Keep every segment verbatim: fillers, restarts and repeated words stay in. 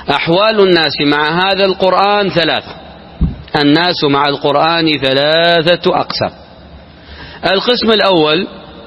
أحوال الناس مع هذا القرآن ثلاثة. الناس مع القرآن ثلاثة أقسام. القسم الأول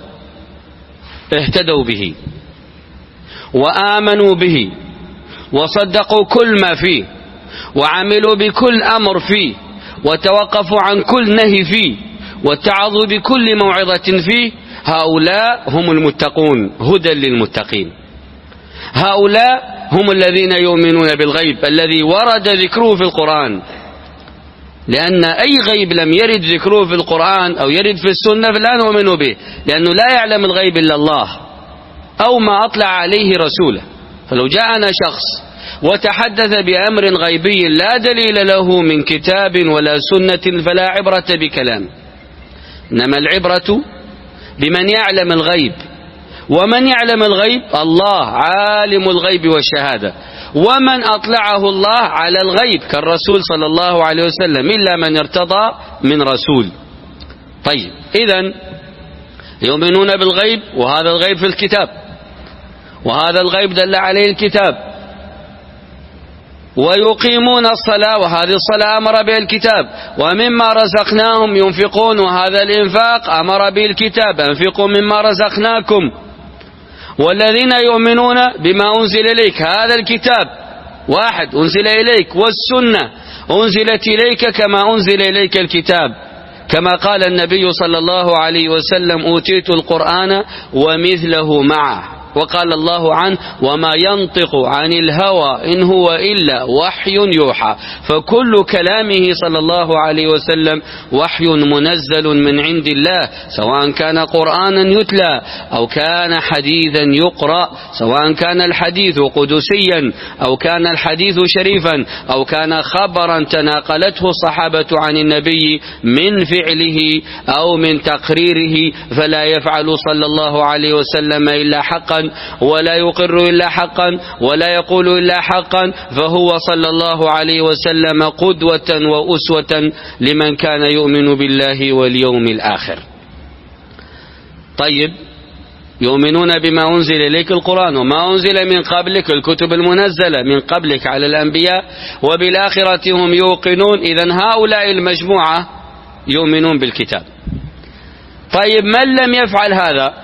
اهتدوا به وآمنوا به وصدقوا كل ما فيه وعملوا بكل أمر فيه وتوقفوا عن كل نهي فيه واتعظوا بكل موعظة فيه. هؤلاء هم المتقون، هدى للمتقين. هؤلاء هم الذين يؤمنون بالغيب الذي ورد ذكره في القرآن، لأن أي غيب لم يرد ذكره في القرآن أو يرد في السنة فلا نؤمن به، لأنه لا يعلم الغيب إلا الله أو ما أطلع عليه رسوله. فلو جاءنا شخص وتحدث بأمر غيبي لا دليل له من كتاب ولا سنة فلا عبرة بكلام، إنما العبرة بمن يعلم الغيب. ومن يعلم الغيب؟ الله عالم الغيب والشهادة، ومن أطلعه الله على الغيب كالرسول صلى الله عليه وسلم، إلا من ارتضى من رسول. طيب، إذن يؤمنون بالغيب، وهذا الغيب في الكتاب، وهذا الغيب دل عليه الكتاب. ويقيمون الصلاة، وهذه الصلاة أمر بها الكتاب. ومما رزقناهم ينفقون، وهذا الإنفاق أمر به الكتاب، أنفقوا مما رزقناكم. والذين يؤمنون بما أنزل إليك، هذا الكتاب واحد أنزل إليك، والسنة أنزلت إليك كما أنزل إليك الكتاب، كما قال النبي صلى الله عليه وسلم: أوتيت القرآن ومثله معه. وقال الله عنه: وما ينطق عن الهوى إن هو إلا وحي يوحى. فكل كلامه صلى الله عليه وسلم وحي منزل من عند الله، سواء كان قرآنا يتلى أو كان حديثا يقرأ، سواء كان الحديث قدسيا أو كان الحديث شريفا أو كان خبرا تناقلته الصحابة عن النبي من فعله أو من تقريره، فلا يفعل صلى الله عليه وسلم إلا حقا، ولا يقر إلا حقا، ولا يقول إلا حقا. فهو صلى الله عليه وسلم قدوة وأسوة لمن كان يؤمن بالله واليوم الآخر. طيب، يؤمنون بما أنزل إليك القرآن وما أنزل من قبلك الكتب المنزلة من قبلك على الأنبياء، وبالآخرة هم يوقنون. إذن هؤلاء المجموعة يؤمنون بالكتاب. طيب، من لم يفعل هذا؟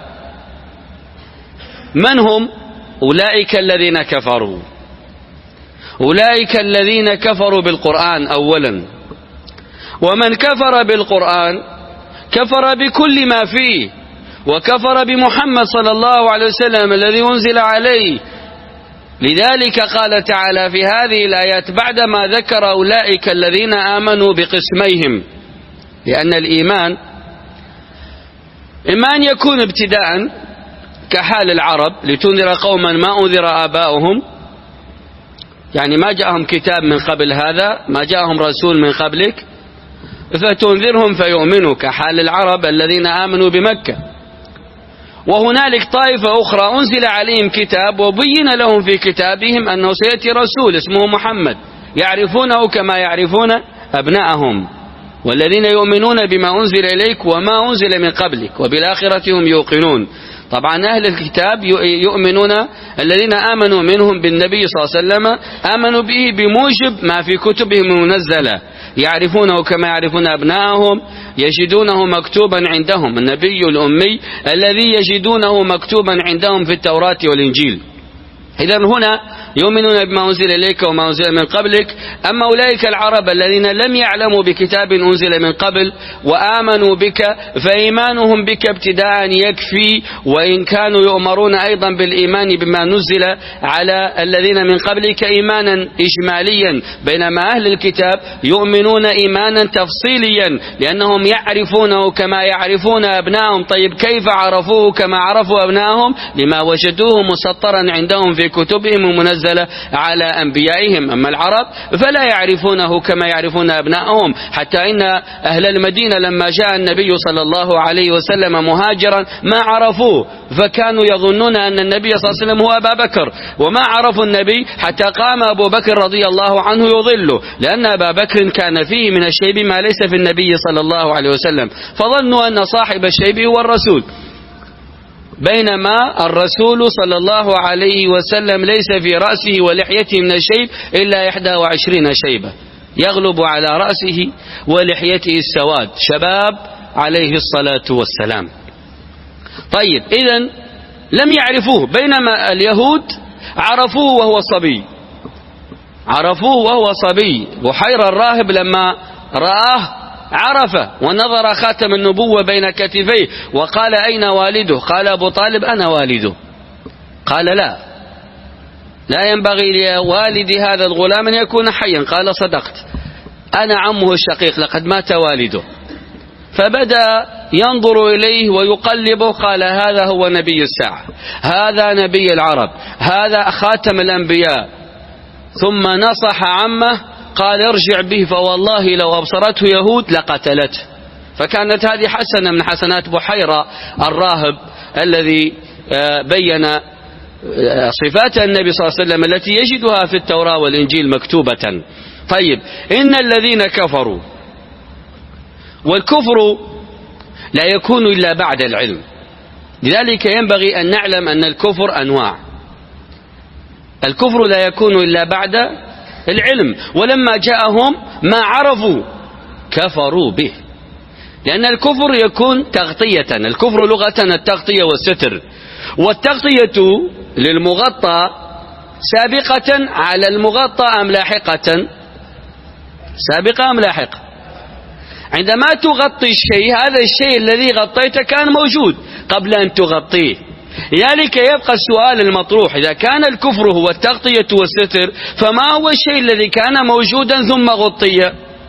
من هم؟ أولئك الذين كفروا، أولئك الذين كفروا بالقرآن أولا. ومن كفر بالقرآن كفر بكل ما فيه، وكفر بمحمد صلى الله عليه وسلم الذي أنزل عليه. لذلك قال تعالى في هذه الآيات بعدما ذكر أولئك الذين آمنوا بقسميهم، لأن الإيمان إما أن يكون ابتداء كحال العرب لتنذر قوما ما أنذر آباؤهم، يعني ما جاءهم كتاب من قبل هذا، ما جاءهم رسول من قبلك فتنذرهم فيؤمنوا كحال العرب الذين آمنوا بمكة. وهنالك طائفة أخرى أنزل عليهم كتاب وبين لهم في كتابهم أنه سيأتي رسول اسمه محمد يعرفونه كما يعرفون أبناءهم. والذين يؤمنون بما أنزل إليك وما أنزل من قبلك وبالآخرة هم يوقنون. طبعا أهل الكتاب يؤمنون، الذين آمنوا منهم بالنبي صلى الله عليه وسلم آمنوا به بموجب ما في كتبهم المنزلة، يعرفونه كما يعرفون أبناءهم، يجدونه مكتوبا عندهم، النبي الأمي الذي يجدونه مكتوبا عندهم في التوراة والإنجيل. إذن هنا يؤمنون بما أنزل إليك وما أنزل من قبلك. أما أولئك العرب الذين لم يعلموا بكتاب أنزل من قبل وآمنوا بك، فإيمانهم بك ابتداء يكفي، وإن كانوا يؤمرون أيضا بالإيمان بما نزل على الذين من قبلك إيمانا إجماليا، بينما أهل الكتاب يؤمنون إيمانا تفصيليا لأنهم يعرفونه كما يعرفون أبنائهم. طيب، كيف عرفوه كما عرفوا أبنائهم؟ لما وجدوه مسطرا عندهم في كتبهم المنزلة على أنبيائهم. أما العرب فلا يعرفونه كما يعرفون أبنائهم، حتى إن أهل المدينة لما جاء النبي صلى الله عليه وسلم مهاجرا ما عرفوه، فكانوا يظنون أن النبي صلى الله عليه وسلم هو أبا بكر، وما عرفوا النبي حتى قام أبو بكر رضي الله عنه يضله، لأن أبا بكر كان فيه من الشيب ما ليس في النبي صلى الله عليه وسلم، فظنوا أن صاحب الشيب هو الرسول. بينما الرسول صلى الله عليه وسلم ليس في رأسه ولحيته من الشيب إلا إحدى وعشرين شيبة، يغلب على رأسه ولحيته السواد، شباب عليه الصلاة والسلام. طيب إذن لم يعرفوه، بينما اليهود عرفوه وهو صبي، عرفوه وهو صبي. بحيرة الراهب لما رآه عرفه ونظر خاتم النبوة بين كتفيه وقال أين والده؟ قال أبو طالب أنا والده. قال لا، لا ينبغي لوالد هذا الغلام أن يكون حيا. قال صدقت، أنا عمه الشقيق لقد مات والده. فبدأ ينظر إليه ويقلبه، قال هذا هو نبي الساعة، هذا نبي العرب، هذا خاتم الأنبياء. ثم نصح عمه قال ارجع به فوالله لو أبصرته يهود لقتلته. فكانت هذه حسنة من حسنات بحيرة الراهب الذي بين صفات النبي صلى الله عليه وسلم التي يجدها في التوراة والإنجيل مكتوبة. طيب إن الذين كفروا، والكفر لا يكون إلا بعد العلم، لذلك ينبغي أن نعلم أن الكفر أنواع. الكفر لا يكون إلا بعد العلم، ولما جاءهم ما عرفوا كفروا به، لأن الكفر يكون تغطية. الكفر لغة التغطية والستر، والتغطية للمغطى سابقة على المغطى أم لاحقة؟ سابقة أم لاحقة؟ عندما تغطي الشيء، هذا الشيء الذي غطيته كان موجود قبل أن تغطيه، لذلك يبقى السؤال المطروح: إذا كان الكفر هو التغطية والستر، فما هو الشيء الذي كان موجودا ثم غطي؟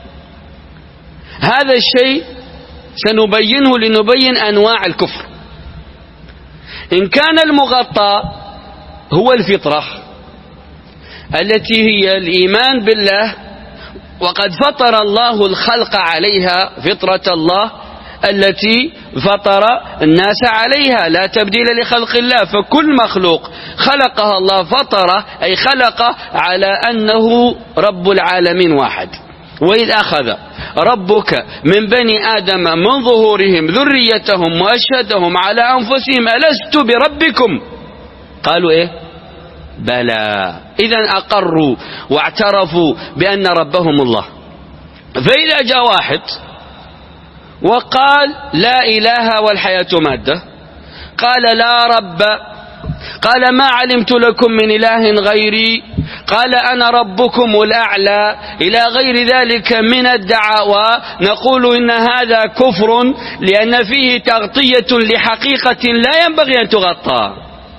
هذا الشيء سنبينه لنبين أنواع الكفر. إن كان المغطى هو الفطرة التي هي الإيمان بالله، وقد فطر الله الخلق عليها، فطرة الله التي فطر الناس عليها، لا تبديل لخلق الله، فكل مخلوق خلقها الله فطر، أي خلق على أنه رب العالمين واحد. وإذ أخذ ربك من بني آدم من ظهورهم ذريتهم وأشهدهم على أنفسهم ألست بربكم؟ قالوا إيه؟ بلى. إذن أقروا واعترفوا بأن ربهم الله. فإذا جاء واحد وقال لا إله والحياة مادة، قال لا رب، قال ما علمت لكم من إله غيري، قال أنا ربكم الأعلى، إلى غير ذلك من الدعاوى، نقول إن هذا كفر، لأن فيه تغطية لحقيقة لا ينبغي أن تغطى،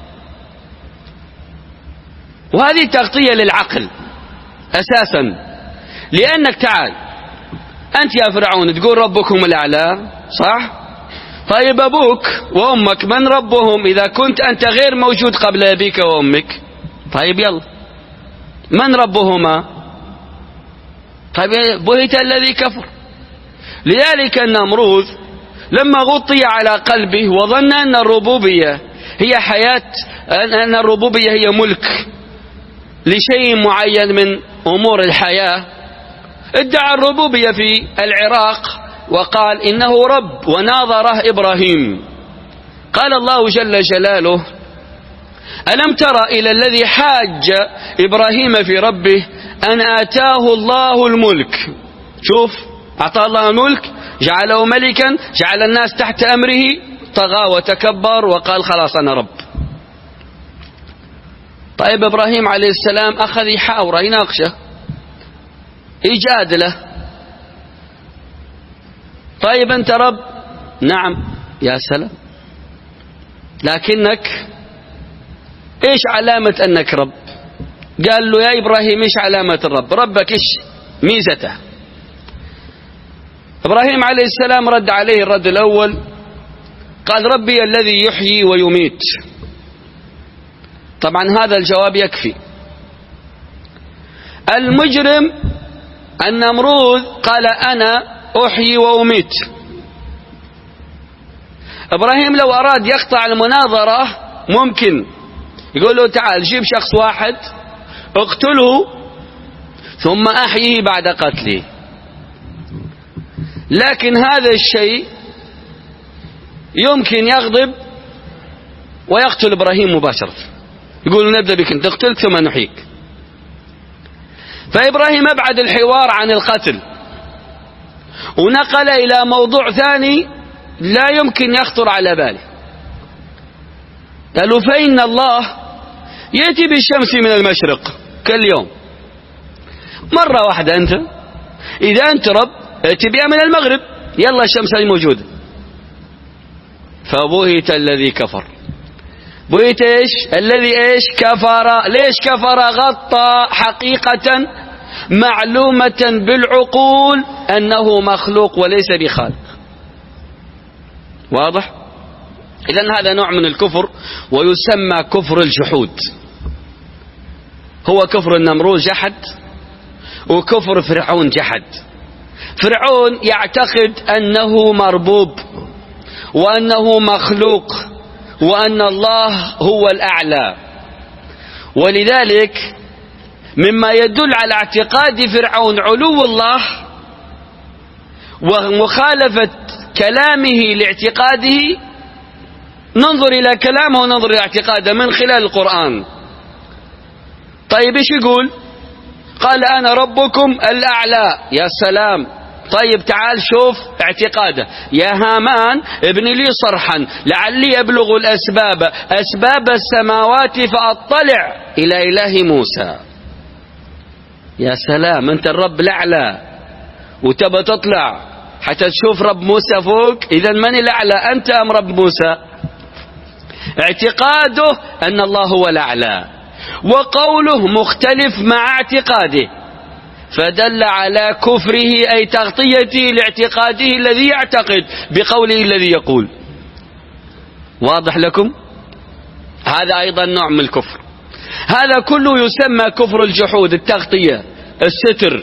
وهذه تغطية للعقل أساسا. لأنك تعال أنت يا فرعون تقول ربكم الأعلى، صح؟ طيب أبوك وأمك من ربهم إذا كنت أنت غير موجود قبل أبيك وأمك؟ طيب يلا، من ربهما؟ طيب بهت الذي كفر. لذلك النمروذ لما غطي على قلبه وظن أن الربوبية هي حياة، أن الربوبية هي ملك لشيء معين من أمور الحياة، ادعى الربوبية في العراق وقال إنه رب، وناظره إبراهيم. قال الله جل جلاله: ألم تر إلى الذي حاج إبراهيم في ربه أن آتاه الله الملك. شوف، أعطاه الله الملك، جعله ملكا، جعل الناس تحت أمره، طغى وتكبر وقال خلاص أنا رب. طيب إبراهيم عليه السلام أخذ يحاوره، يناقشه، يجادله. طيب أنت رب؟ نعم. يا سلام، لكنك إيش علامة أنك رب؟ قال له يا إبراهيم إيش علامة الرب؟ ربك إيش ميزته؟ إبراهيم عليه السلام رد عليه الرد الأول، قال ربي الذي يحيي ويميت. طبعا هذا الجواب يكفي. المجرم النمروذ قال أنا أحيي وأميت. إبراهيم لو أراد يقطع المناظرة ممكن يقول له تعال جيب شخص واحد اقتله ثم أحييه بعد قتله، لكن هذا الشيء يمكن يغضب ويقتل إبراهيم مباشرة، يقول نبدأ بك أن تقتلك ثم نحييك. فإبراهيم أبعد الحوار عن القتل ونقل إلى موضوع ثاني لا يمكن يخطر على باله. قالوا فإن الله يأتي بالشمس من المشرق كاليوم، مرة واحدة أنت إذا أنت رب ائتي بها من المغرب، يلا الشمس هي موجودة. فبهت الذي كفر. بهت إيش؟ الذي إيش؟ كفر. ليش كفر؟ غطى حقيقة معلومة بالعقول أنه مخلوق وليس بخالق. واضح؟ إذن هذا نوع من الكفر ويسمى كفر الجحود. هو كفر النمرود جحد، وكفر فرعون جحد. فرعون يعتقد أنه مربوب وأنه مخلوق وأن الله هو الأعلى، ولذلك مما يدل على اعتقاد فرعون علو الله ومخالفة كلامه لاعتقاده، ننظر إلى كلامه وننظر إلى اعتقاده من خلال القرآن. طيب إيش يقول؟ قال أنا ربكم الأعلى. يا سلام. طيب تعال شوف اعتقاده. يا هامان ابن لي صرحا لعلي أبلغ الأسباب أسباب السماوات فأطلع إلى إله موسى. يا سلام، أنت الرب الأعلى وتبى تطلع حتى تشوف رب موسى فوق. إذا من الأعلى، أنت أم رب موسى؟ اعتقاده أن الله هو الأعلى وقوله مختلف مع اعتقاده، فدل على كفره أي تغطيته لاعتقاده الذي يعتقد بقوله الذي يقول. واضح لكم؟ هذا أيضا نوع من الكفر. هذا كله يسمى كفر الجحود، التغطية، الستر.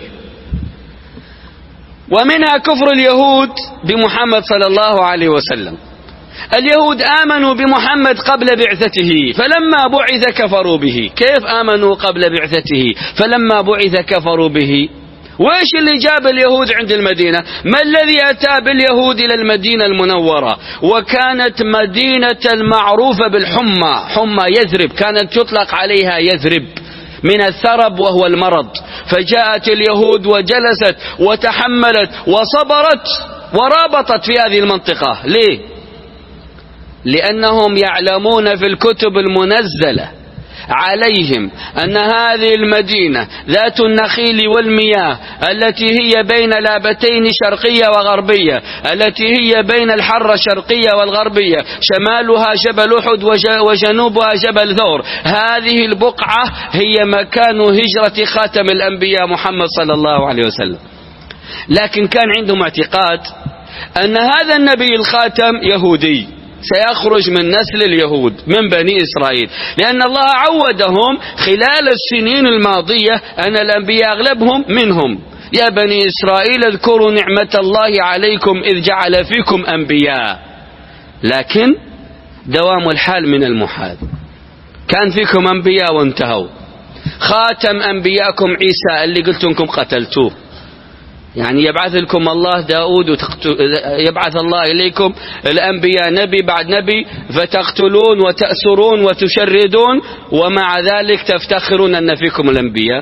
ومنها كفر اليهود بمحمد صلى الله عليه وسلم. اليهود آمنوا بمحمد قبل بعثته فلما بعث كفروا به. كيف آمنوا قبل بعثته فلما بعث كفروا به؟ وإيش اللي جاب اليهود عند المدينة؟ ما الذي أتى باليهود إلى المدينة المنورة؟ وكانت مدينة المعروفة بالحمى، حمى يثرب، كانت تطلق عليها يثرب من الثرب وهو المرض. فجاءت اليهود وجلست وتحملت وصبرت ورابطت في هذه المنطقة. ليه؟ لأنهم يعلمون في الكتب المنزلة عليهم أن هذه المدينة ذات النخيل والمياه التي هي بين لابتين شرقية وغربية، التي هي بين الحرة الشرقية والغربية، شمالها جبل أحد وجنوبها جبل ثور. هذه البقعة هي مكان هجرة خاتم الأنبياء محمد صلى الله عليه وسلم. لكن كان عندهم اعتقاد أن هذا النبي الخاتم يهودي سيخرج من نسل اليهود من بني إسرائيل، لأن الله عودهم خلال السنين الماضية أن الأنبياء أغلبهم منهم. يا بني إسرائيل اذكروا نعمة الله عليكم إذ جعل فيكم أنبياء. لكن دوام الحال من المحال، كان فيكم أنبياء وانتهوا. خاتم أنبياءكم عيسى اللي قلت لكم قتلتوه. يعني يبعث لكم الله داود يبعث الله إليكم الأنبياء نبي بعد نبي فتقتلون وتأسرون وتشردون، ومع ذلك تفتخرون أن فيكم الأنبياء.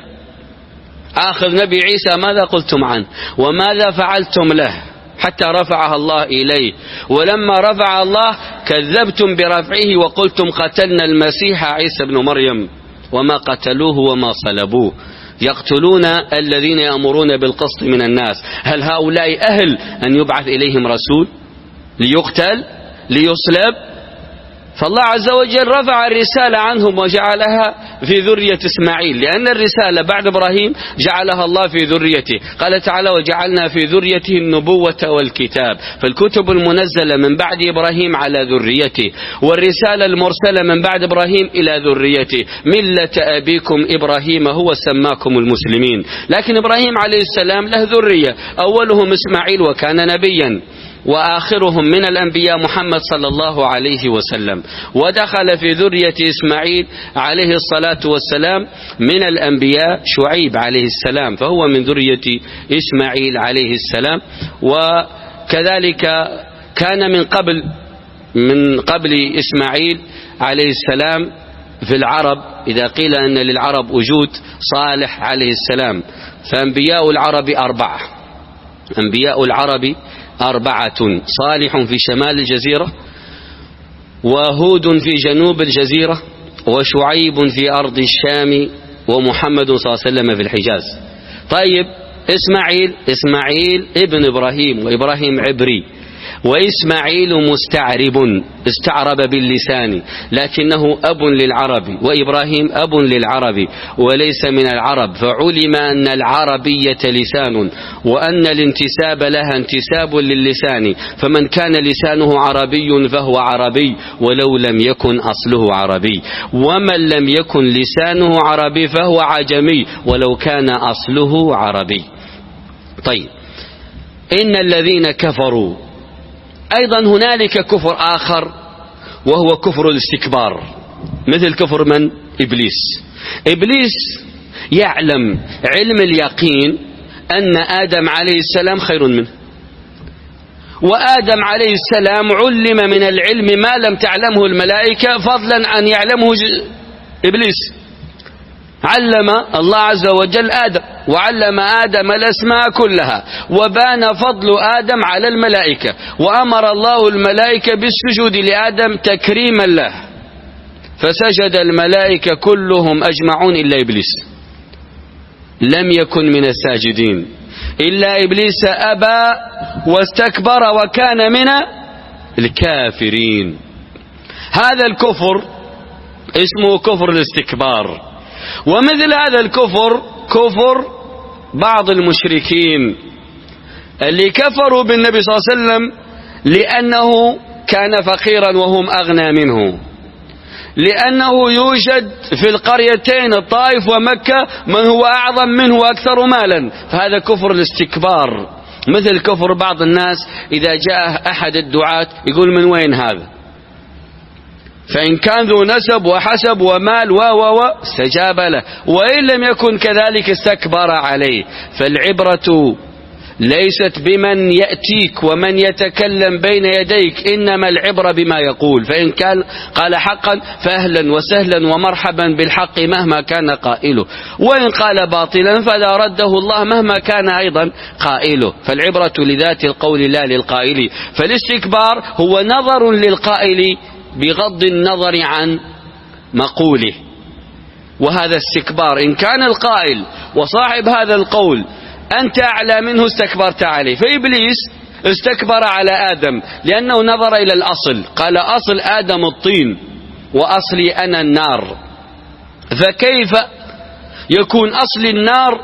آخر نبي عيسى ماذا قلتم عنه وماذا فعلتم له حتى رفعها الله إليه؟ ولما رفع الله كذبتم برفعه وقلتم قتلنا المسيح عيسى بن مريم وما قتلوه وما صلبوه. يقتلون الذين يأمرون بالقسط من الناس. هل هؤلاء أهل أن يبعث إليهم رسول ليقتل ليصلب؟ فالله عز وجل رفع الرسالة عنهم وجعلها في ذرية إسماعيل، لأن الرسالة بعد إبراهيم جعلها الله في ذريته. قال تعالى وجعلنا في ذريته النبوة والكتاب. فالكتب المنزلة من بعد إبراهيم على ذريته، والرسالة المرسلة من بعد إبراهيم إلى ذريته. ملة أبيكم إبراهيم هو سماكم المسلمين. لكن إبراهيم عليه السلام له ذرية، أولهم إسماعيل وكان نبيا، وآخرهم من الأنبياء محمد صلى الله عليه وسلم. ودخل في ذرية إسماعيل عليه الصلاة والسلام من الأنبياء شعيب عليه السلام، فهو من ذرية إسماعيل عليه السلام. وكذلك كان من قبل من قبل إسماعيل عليه السلام في العرب، إذا قيل أن للعرب وجود صالح عليه السلام، فأنبياء العرب أربعة. أنبياء العرب أربعة: صالح في شمال الجزيرة، وهود في جنوب الجزيرة، وشعيب في أرض الشام، ومحمد صلى الله عليه وسلم في الحجاز. طيب إسماعيل إسماعيل ابن إبراهيم، وإبراهيم عبري، وإسماعيل مستعرب، استعرب باللسان، لكنه أب للعرب، وإبراهيم أب للعرب وليس من العرب، فعلم أن العربية لسان، وأن الانتساب لها انتساب للسان، فمن كان لسانه عربي فهو عربي ولو لم يكن أصله عربي، ومن لم يكن لسانه عربي فهو عجمي ولو كان أصله عربي. طيب، إن الذين كفروا، أيضا هنالك كفر آخر وهو كفر الاستكبار، مثل كفر من؟ إبليس. إبليس يعلم علم اليقين أن آدم عليه السلام خير منه، وآدم عليه السلام علم من العلم ما لم تعلمه الملائكة، فضلا عن يعلمه إبليس. علم الله عز وجل آدم، وعلم آدم الأسماء كلها، وبان فضل آدم على الملائكة، وأمر الله الملائكة بالسجود لآدم تكريما له، فسجد الملائكة كلهم أجمعون إلا إبليس، لم يكن من الساجدين، إلا إبليس أبى واستكبر وكان من الكافرين. هذا الكفر اسمه كفر الاستكبار. ومثل هذا الكفر كفر بعض المشركين اللي كفروا بالنبي صلى الله عليه وسلم لأنه كان فقيرا وهم أغنى منه، لأنه يوجد في القريتين الطائف ومكة من هو أعظم منه وأكثر مالا، فهذا كفر الاستكبار. مثل كفر بعض الناس إذا جاء أحد الدعاة يقول من وين هذا، فإن كان ذو نسب وحسب ومال و و و استجاب له، وإن لم يكن كذلك استكبر عليه. فالعبرة ليست بمن يأتيك ومن يتكلم بين يديك، إنما العبرة بما يقول، فإن كان قال حقا فأهلا وسهلا ومرحبا بالحق مهما كان قائله، وإن قال باطلا فلا رده الله مهما كان أيضا قائله. فالعبرة لذات القول لا للقائل. فالاستكبار هو نظر للقائل بغض النظر عن مقوله، وهذا استكبار. إن كان القائل وصاحب هذا القول أنت أعلى منه استكبرت عليه. فإبليس استكبر على آدم لأنه نظر إلى الأصل، قال أصل آدم الطين وأصلي أنا النار، فكيف يكون أصل النار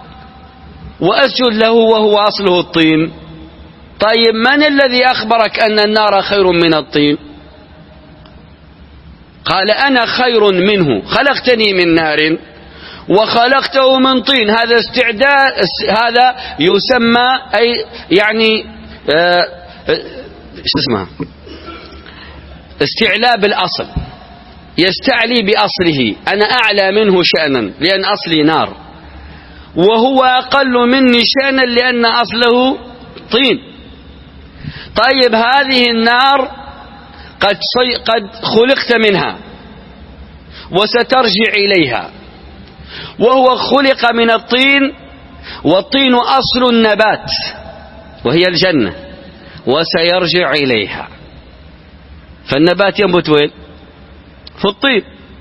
وأسجد له وهو أصله الطين؟ طيب من الذي أخبرك أن النار خير من الطين؟ قال أنا خير منه، خلقتني من نار وخلقته من طين. هذا استعداد، هذا يسمى أي يعني آه شو اسمه استعلاء بالأصل، يستعلي بأصله. أنا أعلى منه شأنا لأن أصلي نار، وهو أقل مني شأنا لأن أصله طين. طيب هذه النار قد قد خلقت منها وسترجع إليها، وهو خلق من الطين، والطين أصل النبات وهي الجنة، وسيرجع إليها. فالنبات ينبت وين؟ في الطين.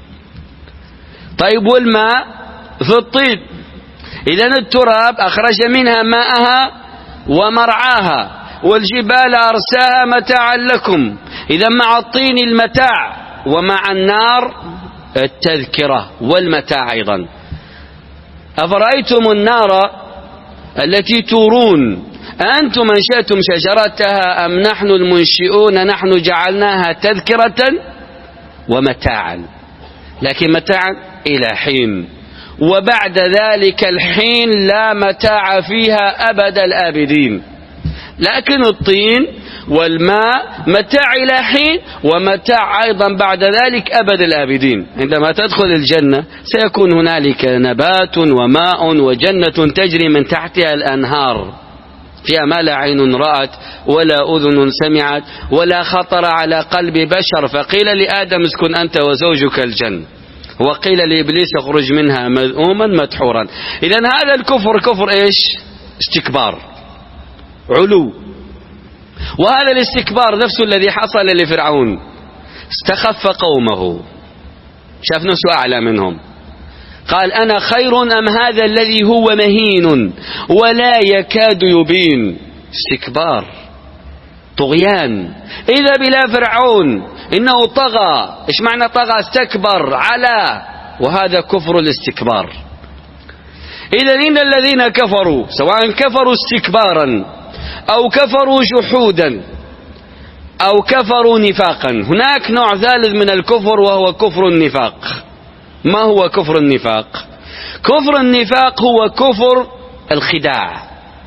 طيب والماء في الطين. إذن التراب أخرج منها ماءها ومرعاها، والجبال أرساها متاعا لكم. إذا مع الطين المتاع، ومع النار التذكرة والمتاع أيضا. أفرأيتم النار التي تورون أنتم أنشأتم شجرتها أم نحن المنشئون؟ نحن جعلناها تذكرة ومتاعا، لكن متاعا إلى حين، وبعد ذلك الحين لا متاع فيها أبد الآبدين. لكن الطين والماء متاع إلى حين، ومتاع أيضا بعد ذلك أبد الآبدين. عندما تدخل الجنة سيكون هنالك نبات وماء وجنة تجري من تحتها الأنهار، فيها ما لا عين رأت ولا أذن سمعت ولا خطر على قلب بشر. فقيل لآدم اسكن أنت وزوجك الجنة، وقيل لإبليس اخرج منها مذءوما مدحورا. إذن هذا الكفر كفر إيش؟ استكبار، علو. وهذا الاستكبار نفسه الذي حصل لفرعون، استخف قومه، شاف نفسه أعلى منهم، قال أنا خير أم هذا الذي هو مهين ولا يكاد يبين. استكبار، طغيان. إذا بلا فرعون إنه طغى. إيش معنى طغى؟ استكبر، على، وهذا كفر الاستكبار. إذا إن الذين كفروا سواء كفروا استكبارا أو كفروا جحودا أو كفروا نفاقا، هناك نوع ثالث من الكفر وهو كفر النفاق. ما هو كفر النفاق؟ كفر النفاق هو كفر الخداع،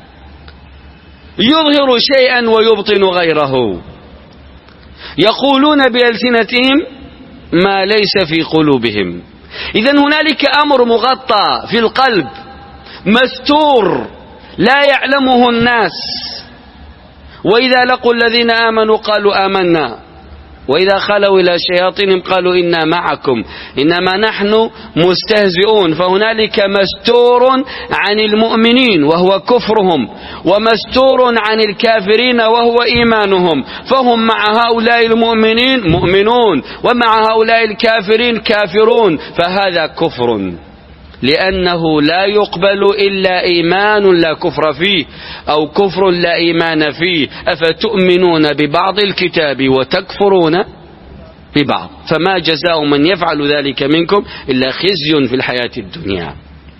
يظهر شيئا ويبطن غيره، يقولون بألسنتهم ما ليس في قلوبهم. إذن هنالك أمر مغطى في القلب مستور لا يعلمه الناس، وإذا لقوا الذين آمنوا قالوا آمنا وإذا خلوا إلى شياطينهم قالوا إنا معكم إنما نحن مستهزئون. فهنالك مستور عن المؤمنين وهو كفرهم، ومستور عن الكافرين وهو إيمانهم، فهم مع هؤلاء المؤمنين مؤمنون ومع هؤلاء الكافرين كافرون. فهذا كفر، لأنه لا يقبل إلا إيمان لا كفر فيه، أو كفر لا إيمان فيه. أفتؤمنون ببعض الكتاب وتكفرون ببعض، فما جزاء من يفعل ذلك منكم إلا خزي في الحياة الدنيا.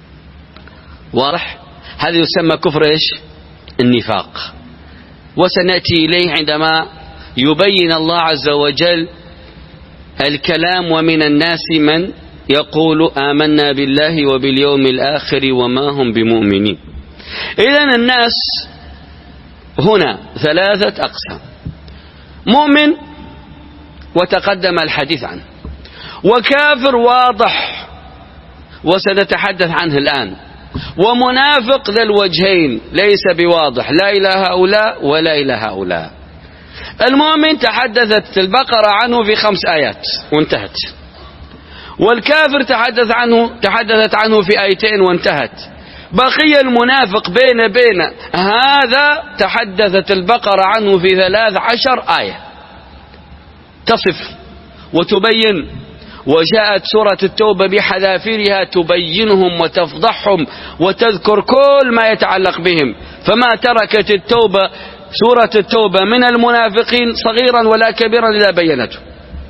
واضح؟ هذا يسمى كفر إيش؟ النفاق. وسنأتي إليه عندما يبين الله عز وجل الكلام. ومن الناس من يقول آمنا بالله وباليوم الآخر وما هم بمؤمنين. إذن الناس هنا ثلاثة أقسام: مؤمن وتقدم الحديث عنه، وكافر واضح وسنتحدث عنه الآن، ومنافق ذا الوجهين ليس بواضح، لا إلى هؤلاء ولا إلى هؤلاء. المؤمن تحدثت البقرة عنه في خمس آيات وانتهت، والكافر تحدث عنه تحدثت عنه في آيتين وانتهت. بقي المنافق بين بين هذا تحدثت البقرة عنه في ثلاث عشر آية تصف وتبين، وجاءت سورة التوبة بحذافيرها تبينهم وتفضحهم وتذكر كل ما يتعلق بهم. فما تركت التوبة سورة التوبة من المنافقين صغيرا ولا كبيرا إلا بينته.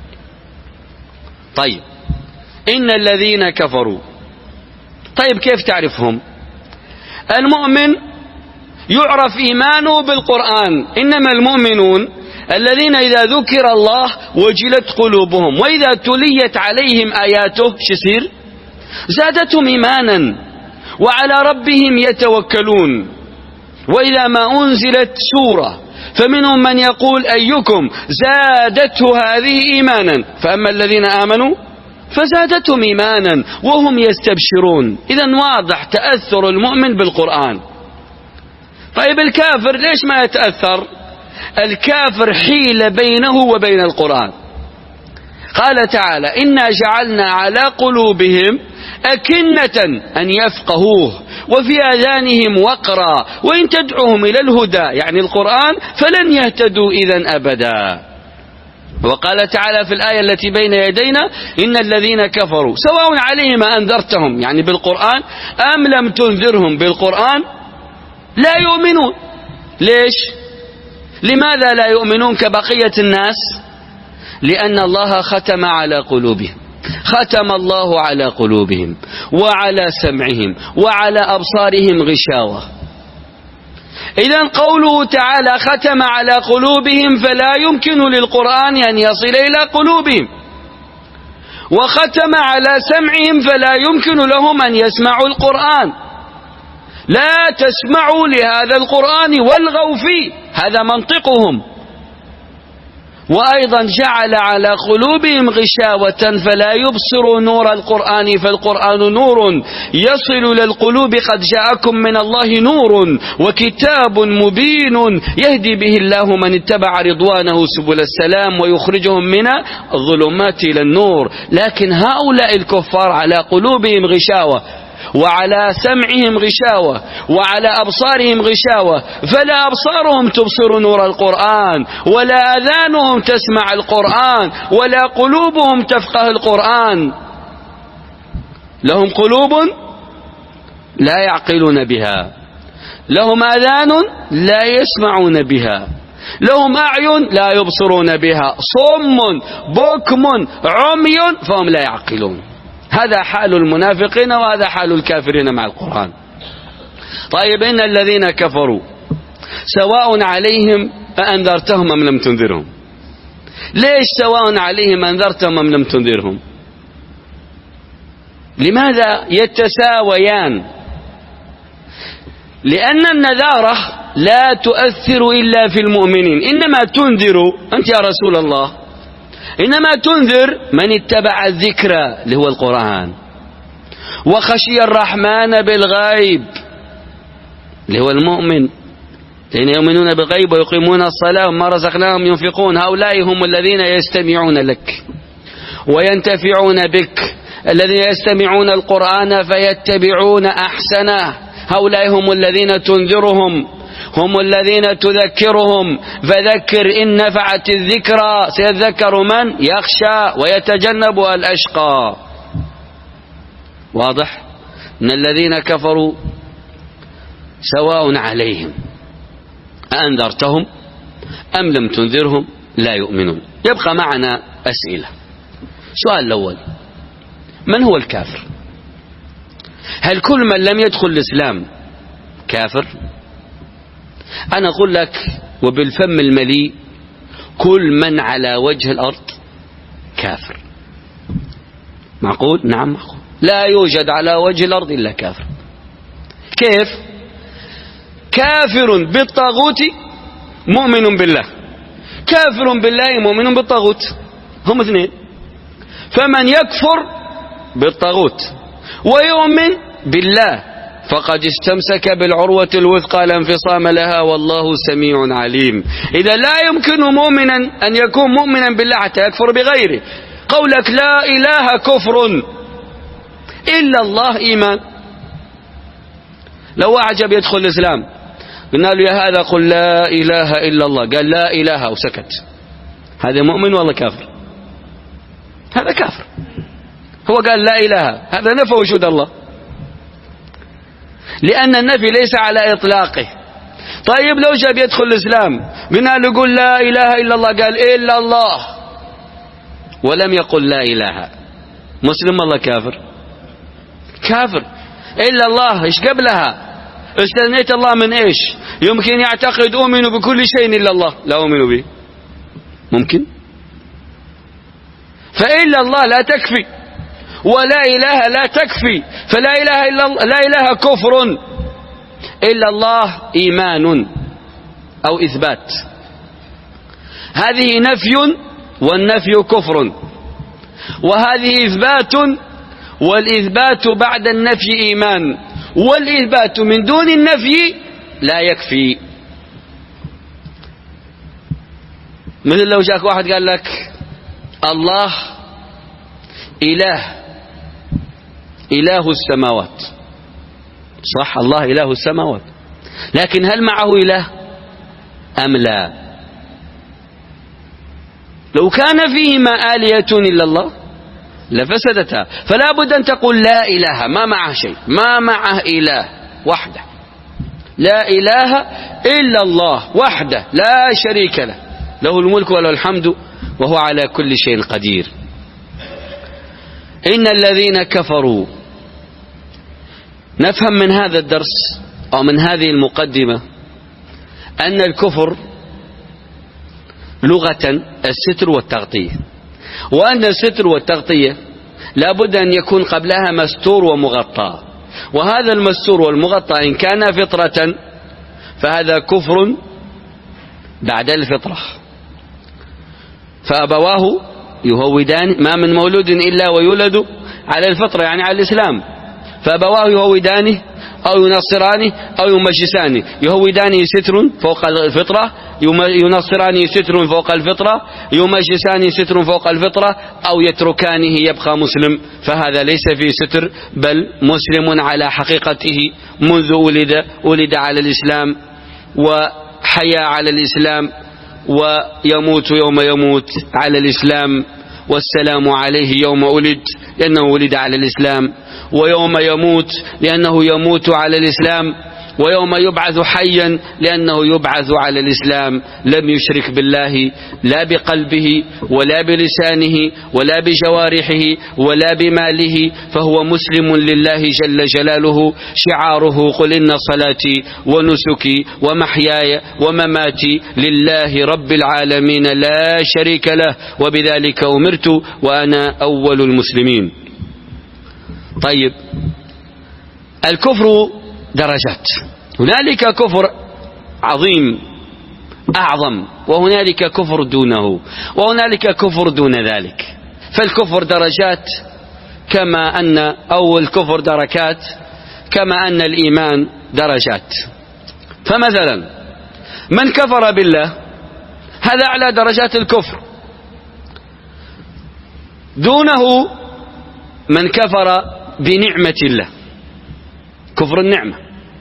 طيب، إن الذين كفروا، طيب كيف تعرفهم؟ المؤمن يعرف إيمانه بالقرآن، إنما المؤمنون الذين إذا ذكر الله وجلت قلوبهم وإذا تليت عليهم آياته شسير زادتهم إيمانا وعلى ربهم يتوكلون. وإذا ما أنزلت سورة فمنهم من يقول أيكم زادته هذه إيمانا، فأما الذين آمنوا فزادتهم إيمانا وهم يستبشرون. إذن واضح تأثر المؤمن بالقرآن. طيب الكافر ليش ما يتأثر؟ الكافر حيل بينه وبين القرآن. قال تعالى إنا جعلنا على قلوبهم أكنة أن يفقهوه وفي آذانهم وقرا وإن تدعوهم إلى الهدى يعني القرآن فلن يهتدوا إذن أبدا. وقال تعالى في الآية التي بين يدينا إن الذين كفروا سواء عليهم أنذرتهم يعني بالقرآن أم لم تنذرهم بالقرآن لا يؤمنون. ليش؟ لماذا لا يؤمنون كبقية الناس؟ لأن الله ختم على قلوبهم، ختم الله على قلوبهم وعلى سمعهم وعلى أبصارهم غشاوة. إذن قوله تعالى ختم على قلوبهم فلا يمكن للقرآن أن يصل إلى قلوبهم، وختم على سمعهم فلا يمكن لهم أن يسمعوا القرآن. لا تسمعوا لهذا القرآن والغوا فيه، هذا منطقهم. وأيضا جعل على قلوبهم غشاوة فلا يبصروا نور القرآن فالقرآن نور يصل للقلوب قد جاءكم من الله نور وكتاب مبين يهدي به الله من اتبع رضوانه سبل السلام ويخرجهم من الظلمات إلى النور. لكن هؤلاء الكفار على قلوبهم غشاوة وعلى سمعهم غشاوة وعلى أبصارهم غشاوة، فلا أبصارهم تبصر نور القرآن ولا آذانهم تسمع القرآن ولا قلوبهم تفقه القرآن. لهم قلوب لا يعقلون بها، لهم آذان لا يسمعون بها، لهم أعين لا يبصرون بها، صم بكم عمي فهم لا يعقلون. هذا حال المنافقين وهذا حال الكافرين مع القرآن. طيب إن الذين كفروا سواء عليهم أأنذرتهم أم لم تنذرهم؟ ليش سواء عليهم أنذرتهم أم لم تنذرهم؟ لماذا يتساويان؟ لأن النذارة لا تؤثر إلا في المؤمنين، إنما تنذر أنت يا رسول الله، إنما تنذر من اتبع الذكر اللي هو القرآن وخشي الرحمن بالغيب اللي هو المؤمن، الذين يؤمنون بالغيب ويقيمون الصلاة وما رزقناهم ينفقون. هؤلاء هم الذين يستمعون لك وينتفعون بك، الذين يستمعون القرآن فيتبعون أحسنه. هؤلاء هم الذين تنذرهم، هم الذين تذكرهم. فذكر إن نفعت الذكرى سيذكر من يخشى ويتجنب الأشقى. واضح؟ إن الذين كفروا سواء عليهم أأنذرتهم أم لم تنذرهم لا يؤمنون. يبقى معنا أسئلة. السؤال الأول: من هو الكافر؟ هل كل من لم يدخل الإسلام كافر؟ أنا أقول لك وبالفم المليء: كل من على وجه الأرض كافر. معقول؟ نعم معقول. لا يوجد على وجه الأرض إلا كافر. كيف؟ كافر بالطاغوت مؤمن بالله، كافر بالله مؤمن بالطاغوت، هم اثنين. فمن يكفر بالطاغوت ويؤمن بالله فقد استمسك بالعروة الوثقى لا انفصام لها والله سميع عليم. إذا لا يمكن مؤمنا أن يكون مؤمنا بالله حتى يكفر بغيره. قولك لا إله كفر، إلا الله إيمان. لو أعجب يدخل الإسلام قلنا له يا هذا قل لا إله إلا الله، قال لا إله وسكت، هذا مؤمن والله كافر؟ هذا كافر. هو قال لا إله، هذا نفى وجود الله، لأن النفي ليس على إطلاقه. طيب لو جاب يدخل الإسلام قلنا له قل لا إله إلا الله، قال إلا الله ولم يقل لا إله، مسلم والله كافر؟ كافر. إلا الله إيش قبلها؟ استثنيت الله من إيش؟ يمكن يعتقد أؤمن بكل شيء إلا الله، لا أؤمن به، ممكن. فإلا الله لا تكفي ولا إله لا تكفي، فلا إله إلا الله، لا إله كفر، إلا الله إيمان أو إثبات. هذه نفي والنفي كفر، وهذه إثبات والإثبات بعد النفي إيمان، والإثبات من دون النفي لا يكفي. مثل لو جاك واحد قال لك الله إله، إله السماوات، صح، الله إله السماوات، لكن هل معه إله أم لا؟ لو كان فيهما آلهة إلا الله لفسدتها، فلا بد أن تقول لا إله، ما معه شيء، ما معه إله وحده، لا إله إلا الله وحده لا شريك له، له الملك وله الحمد وهو على كل شيء قدير. إن الذين كفروا، نفهم من هذا الدرس أو من هذه المقدمة أن الكفر لغة الستر والتغطية، وأن الستر والتغطية لا بد أن يكون قبلها مستور ومغطى، وهذا المستور والمغطى إن كان فطرة فهذا كفر بعد الفطرة. فأبواه يهودان، ما من مولود إلا ويولد على الفطرة يعني على الإسلام، فأبواه يهودانه أو ينصرانه أو يمجسانه. يهودانه ستر فوق الفطرة، ينصرانه ستر فوق الفطرة، يمجسانه ستر فوق الفطرة، أو يتركانه يبقى مسلم، فهذا ليس فيه ستر بل مسلم على حقيقته منذ ولد ولد على الإسلام وحيا على الإسلام ويموت يوم يموت على الإسلام، والسلام عليه يوم ولد لأنه ولد على الإسلام، ويوم يموت لأنه يموت على الإسلام، ويوم يبعث حيا لأنه يبعث على الإسلام. لم يشرك بالله لا بقلبه ولا بلسانه ولا بجوارحه ولا بماله، فهو مسلم لله جل جلاله. شعاره قل إن صلاتي ونسكي ومحياي ومماتي لله رب العالمين لا شريك له وبذلك أمرت وأنا أول المسلمين. طيب، الكفر درجات، هنالك كفر عظيم أعظم، وهنالك كفر دونه، وهنالك كفر دون ذلك. فالكفر درجات كما أن أو الكفر دركات كما أن الإيمان درجات. فمثلا من كفر بالله هذا أعلى درجات الكفر، دونه من كفر بنعمة الله، كفر النعمة.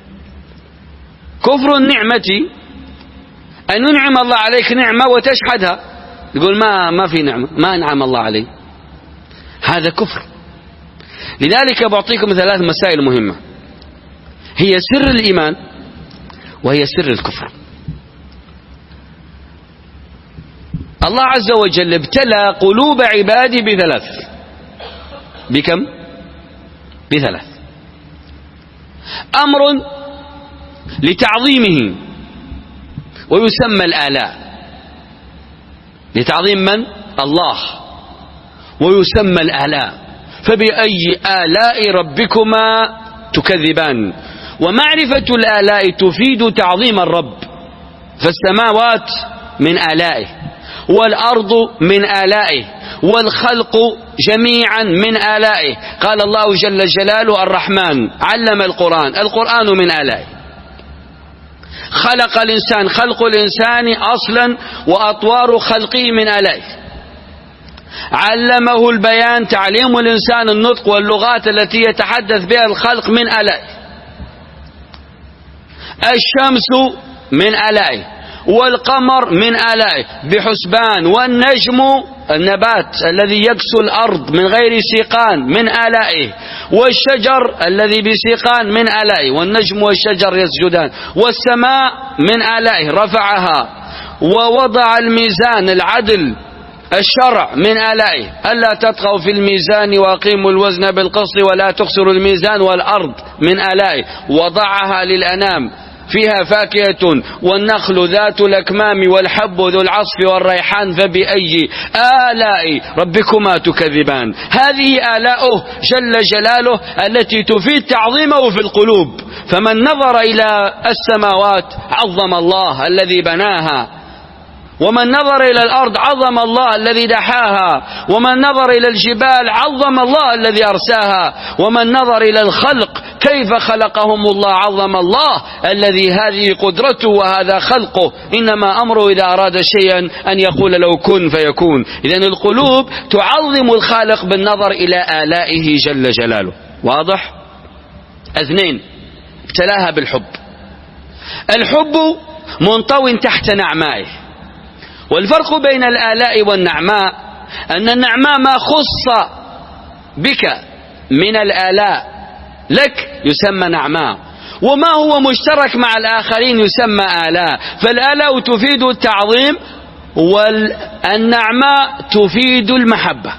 كفر النعمة أن ينعم الله عليك نعمة وتشحدها، يقول ما ما في نعمة، ما أنعم الله علي، هذا كفر. لذلك بعطيكم ثلاث مسائل مهمة هي سر الإيمان وهي سر الكفر. الله عز وجل ابتلى قلوب عبادي بثلاث. بكم؟ بثلاث. أمر لتعظيمه ويسمى الآلاء، لتعظيم من؟ الله، ويسمى الآلاء. فبأي آلاء ربكما تكذبان؟ ومعرفة الآلاء تفيد تعظيم الرب، فالسماوات من آلائه، والأرض من آلائه، والخلق جميعا من آلائه. قال الله جل جلاله الرحمن علم القرآن، القرآن من آلائه. خلق الإنسان، خلق الإنسان أصلا وأطوار خلقه من آلائه. علمه البيان، تعليم الإنسان النطق واللغات التي يتحدث بها الخلق من آلائه. الشمس من آلائه، والقمر من آلائه بحسبان، والنجم النبات الذي يكسو الأرض من غير سيقان من آلائه، والشجر الذي بسيقان من آلائه، والنجم والشجر يسجدان، والسماء من آلائه رفعها، ووضع الميزان العدل الشرع من آلائه، ألا تطغوا في الميزان وأقيموا الوزن بالقسط ولا تخسروا الميزان، والأرض من آلائه وضعها للأنام فيها فاكهة والنخل ذات الأكمام والحب ذو العصف والريحان، فبأي آلاء ربكما تكذبان؟ هذه آلاؤه جل جلاله التي تفيد تعظيمه في القلوب. فمن نظر إلى السماوات عظم الله الذي بناها، ومن نظر إلى الأرض عظم الله الذي دحاها، ومن نظر إلى الجبال عظم الله الذي أرساها، ومن نظر إلى الخلق كيف خلقهم الله عظم الله الذي هذه قدرته وهذا خلقه. إنما أمره إذا أراد شيئا أن يقول لو كن فيكون. إذن القلوب تعظم الخالق بالنظر إلى آلائه جل جلاله. واضح؟ اثنين، ابتلاها بالحب. الحب منطو تحت نعمائه، والفرق بين الآلاء والنعماء أن النعماء ما خص بك من الآلاء لك يسمى نعماء، وما هو مشترك مع الآخرين يسمى آلاء. فالآلاء تفيد التعظيم، والنعماء تفيد المحبة.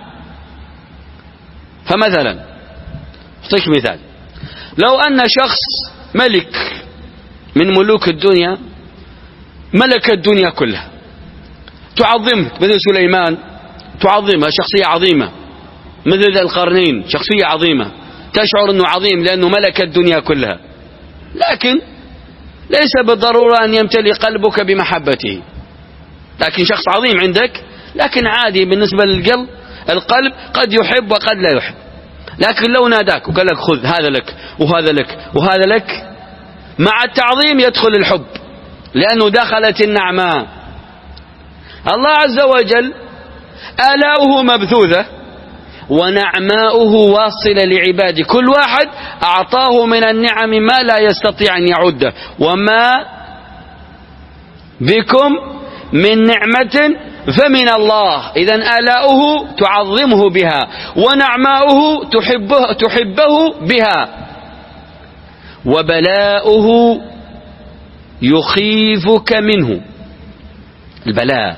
فمثلا أعطيك مثال، لو أن شخص ملك من ملوك الدنيا ملك الدنيا كلها، تعظمه مثل سليمان، تعظمها شخصية عظيمة، مثل ذي القرنين شخصية عظيمة، تشعر أنه عظيم لأنه ملك الدنيا كلها، لكن ليس بالضرورة أن يمتلي قلبك بمحبته. لكن شخص عظيم عندك لكن عادي بالنسبة للقلب. القلب قد يحب وقد لا يحب، لكن لو ناداك وقال لك خذ هذا لك وهذا لك وهذا لك، مع التعظيم يدخل الحب لأنه دخلت النعماء. الله عز وجل آلاؤه مبثوثة ونعماؤه واصلة لعباده، كل واحد أعطاه من النعم ما لا يستطيع أن يعده. وما بكم من نعمة فمن الله. إذن آلاؤه تعظمه بها ونعماؤه تحبه, تحبه بها، وبلاؤه يخيفك منه. البلاء: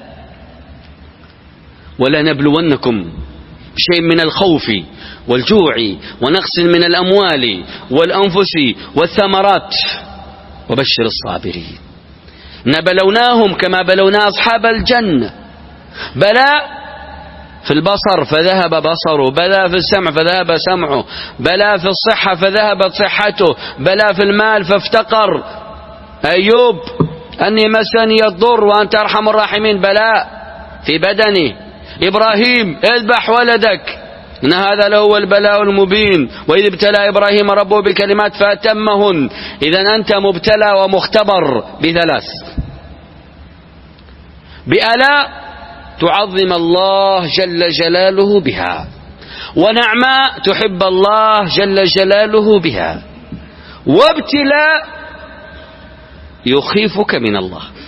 ولنبلونكم شيء من الخوف والجوع ونقص من الأموال والأنفس والثمرات وبشر الصابرين. نبلوناهم كما بلونا أصحاب الجنة. بلاء في البصر فذهب بصره، بلاء في السمع فذهب سمعه، بلاء في الصحة فذهبت صحته، بلاء في المال فافتقر. أيوب: أني مسني الضر وأنت أرحم الراحمين، بلاء في بدنه. إبراهيم: اذبح ولدك، إن هذا لهو البلاء المبين. وإذ ابتلى إبراهيم ربه بالكلمات فأتمهن. إذن أنت مبتلى ومختبر بثلاث: بآلاء تعظم الله جل جلاله بها، ونعماء تحب الله جل جلاله بها، وابتلاء يخيفك من الله.